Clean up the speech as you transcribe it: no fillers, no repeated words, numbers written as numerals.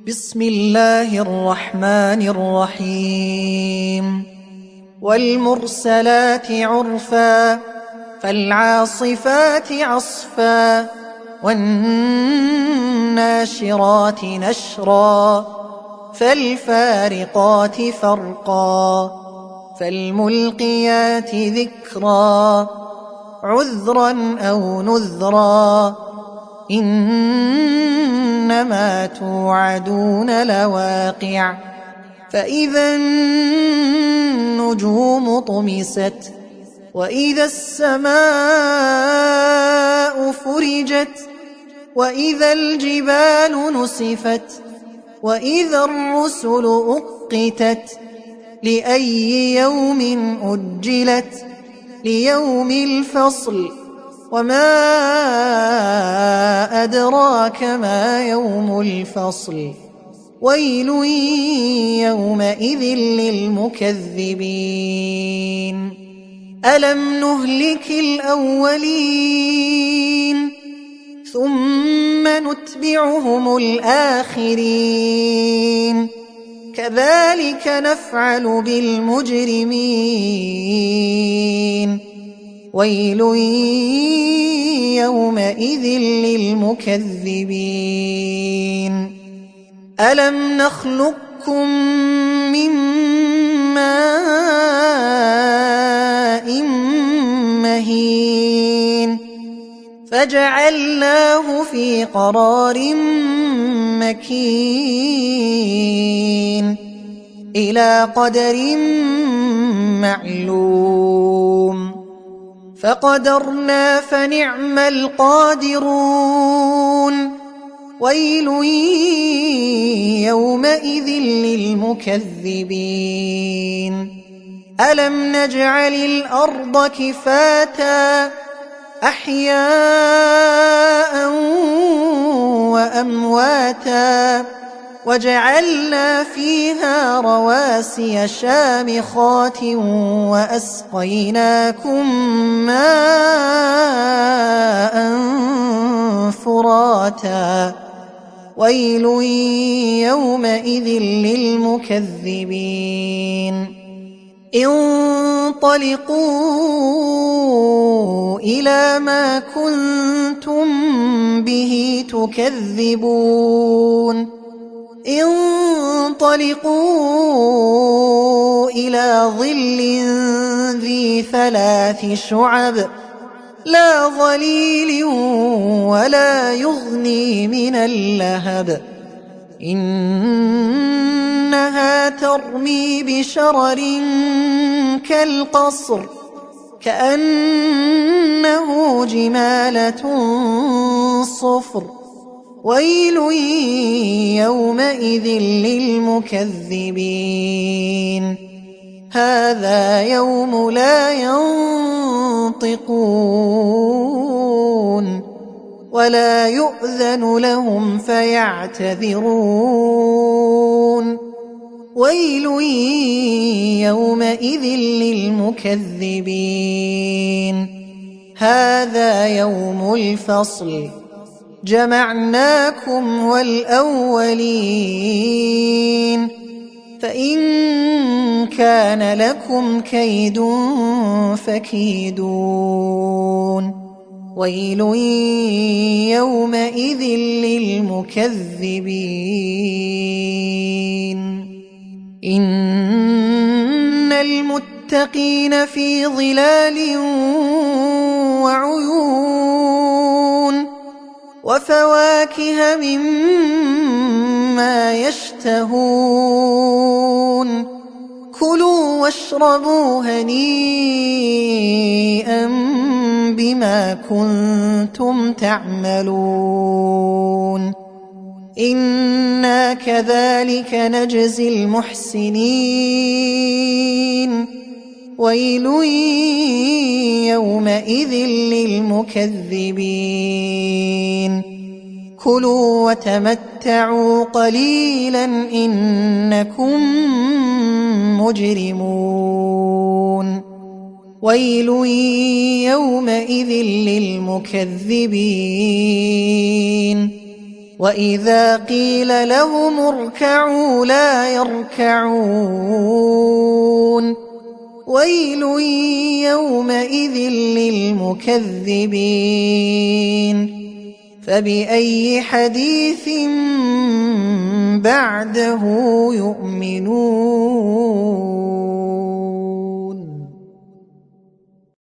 بسم الله الرحمن الرحيم والمرسلات عرفا فالعاصفات عصفا والناشرات نشرا فالفارقات فرقا فالملقيات ذكرا عذرا أو نذرا إنما توعدون لواقع فإذا النجوم طمست وإذا السماء فرجت وإذا الجبال نسفت وإذا الرسل أقتت لأي يوم أجلت ليوم الفصل وما أدراك ما يوم الفصل ويل يومئذ للمكذبين ألم نهلك الأولين ثم نتبعهم الآخرين كذلك نفعل بالمجرمين ويل يومئذ للمكذبين ألم نخلقكم من ماء مهين فجعلناه في قرار مكين إلى قدر معلوم فقدرنا فنعم القادرون ويل يومئذ للمكذبين ألم نجعل الأرض كفاتا أحياء وأمواتا وجعلنا فيها رواسي شامخات وأسقيناكم ماء فراتا ويل يومئذ للمكذبين انطلقوا إلى ما كنتم به تكذبون انطلقوا إلى ظل ذي 3 شعب لا ظليل ولا يغني من اللهب إنها ترمي بشرر كالقصر كأنه جمالة صفر ويل يومئذ للمكذبين هذا يوم لا ينطقون ولا يؤذن لهم فيعتذرون ويل يومئذ للمكذبين هذا يوم الفصل جمعناكم والأولين فإن كان لكم كيد فكيدون ويل يومئذ للمكذبين إن المتقين في ظلال وعيون وفواكه مما يشتهون كلوا واشربوا هنيئا بما كنتم تعملون إنا كذلك نجزي المحسنين ويل يومئذ للمكذبين كلوا وتمتعوا قليلا إنكم مجرمون ويل يومئذ للمكذبين وإذا قيل لهم اركعوا لا يركعون ويل يومئذ للمكذبين فبأي حديث بعده يؤمنون